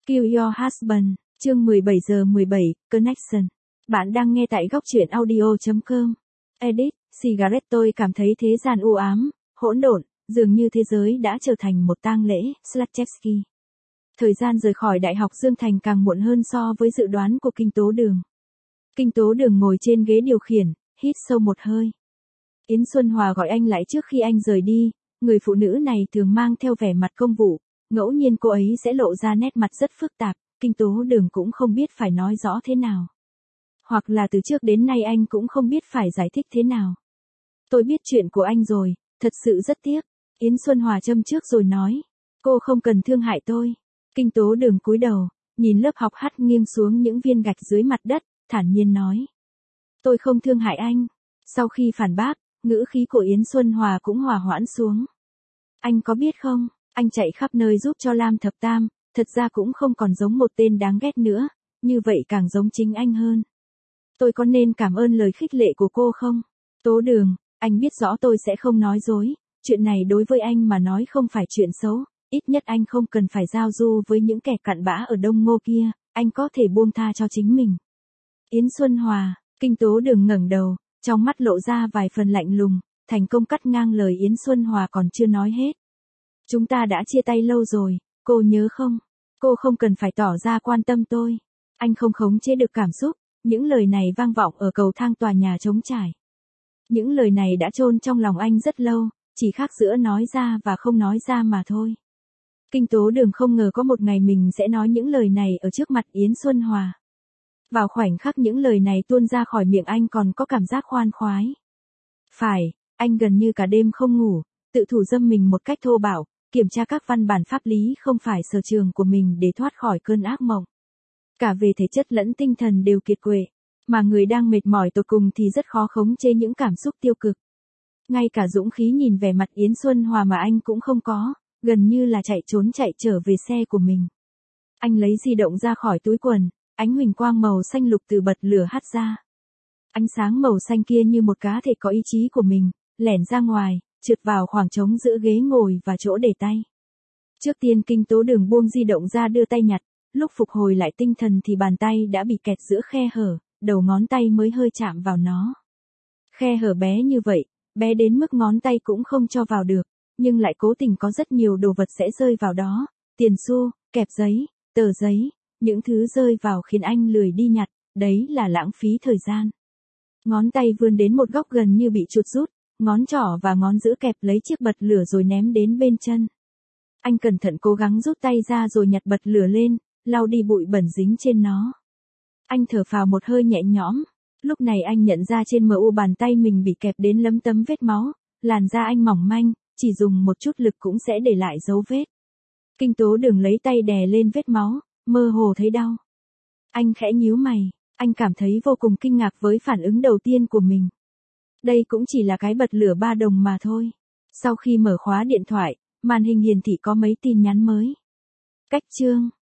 Kill Your Husband, chương 17 giờ 17, Connection. Bạn đang nghe tại góc truyện audio.com. Edit, Cigarette. Tôi cảm thấy thế gian u ám, hỗn độn, dường như thế giới đã trở thành một tang lễ. Slachevsky. Thời gian rời khỏi Đại học Dương Thành càng muộn hơn so với dự đoán của Kinh Tố Đường. Kinh Tố Đường ngồi trên ghế điều khiển, hít sâu một hơi. Yến Xuân Hòa gọi anh lại trước khi anh rời đi. Người phụ nữ này thường mang theo vẻ mặt công vụ, ngẫu nhiên cô ấy sẽ lộ ra nét mặt rất phức tạp, Kinh Tố Đường cũng không biết phải nói rõ thế nào. Hoặc là từ trước đến nay anh cũng không biết phải giải thích thế nào. Tôi biết chuyện của anh rồi, thật sự rất tiếc. Yến Xuân Hòa châm trước rồi nói. Cô không cần thương hại tôi. Kinh Tố Đường cúi đầu, nhìn lớp học hắt nghiêng xuống những viên gạch dưới mặt đất, thản nhiên nói. Tôi không thương hại anh. Sau khi phản bác, ngữ khí của Yến Xuân Hòa cũng hòa hoãn xuống. Anh có biết không, anh chạy khắp nơi giúp cho Lam Thập Tam, thật ra cũng không còn giống một tên đáng ghét nữa, như vậy càng giống chính anh hơn. Tôi có nên cảm ơn lời khích lệ của cô không? Tố Đường, anh biết rõ tôi sẽ không nói dối, chuyện này đối với anh mà nói không phải chuyện xấu, ít nhất anh không cần phải giao du với những kẻ cặn bã ở Đông Ngô kia, anh có thể buông tha cho chính mình. Yến Xuân Hòa, Kinh Tố Đường ngẩng đầu, trong mắt lộ ra vài phần lạnh lùng, thành công cắt ngang lời Yến Xuân Hòa còn chưa nói hết. Chúng ta đã chia tay lâu rồi, cô nhớ không? Cô không cần phải tỏ ra quan tâm tôi. Anh không khống chế được cảm xúc, những lời này vang vọng ở cầu thang tòa nhà trống trải. Những lời này đã chôn trong lòng anh rất lâu, chỉ khác giữa nói ra và không nói ra mà thôi. Kinh Tố Đường không ngờ có một ngày mình sẽ nói những lời này ở trước mặt Yến Xuân Hòa. Vào khoảnh khắc những lời này tuôn ra khỏi miệng anh còn có cảm giác khoan khoái. Phải, anh gần như cả đêm không ngủ, tự thủ dâm mình một cách thô bạo, kiểm tra các văn bản pháp lý không phải sở trường của mình để thoát khỏi cơn ác mộng. Cả về thể chất lẫn tinh thần đều kiệt quệ, mà người đang mệt mỏi tột cùng thì rất khó khống chế những cảm xúc tiêu cực. Ngay cả dũng khí nhìn vẻ mặt Yến Xuân Hòa mà anh cũng không có, gần như là chạy trốn chạy trở về xe của mình. Anh lấy di động ra khỏi túi quần, ánh huỳnh quang màu xanh lục từ bật lửa hắt ra. Ánh sáng màu xanh kia như một cá thể có ý chí của mình, lẻn ra ngoài, trượt vào khoảng trống giữa ghế ngồi và chỗ để tay. Trước tiên Kinh Tố Đường buông di động ra đưa tay nhặt, lúc phục hồi lại tinh thần thì bàn tay đã bị kẹt giữa khe hở, đầu ngón tay mới hơi chạm vào nó. Khe hở bé như vậy, bé đến mức ngón tay cũng không cho vào được, nhưng lại cố tình có rất nhiều đồ vật sẽ rơi vào đó, tiền xu, kẹp giấy, tờ giấy, những thứ rơi vào khiến anh lười đi nhặt, đấy là lãng phí thời gian. Ngón tay vươn đến một góc gần như bị chuột rút, ngón trỏ và ngón giữa kẹp lấy chiếc bật lửa rồi ném đến bên chân. Anh cẩn thận cố gắng rút tay ra rồi nhặt bật lửa lên, lau đi bụi bẩn dính trên nó. Anh thở phào một hơi nhẹ nhõm, lúc này anh nhận ra trên mu bàn tay mình bị kẹp đến lấm tấm vết máu, làn da anh mỏng manh, chỉ dùng một chút lực cũng sẽ để lại dấu vết. Kinh Tố Đường lấy tay đè lên vết máu, mơ hồ thấy đau. Anh khẽ nhíu mày, anh cảm thấy vô cùng kinh ngạc với phản ứng đầu tiên của mình. Đây cũng chỉ là cái bật lửa 3 đồng mà thôi. Sau khi mở khóa điện thoại, màn hình hiển thị có mấy tin nhắn mới. Cách chương.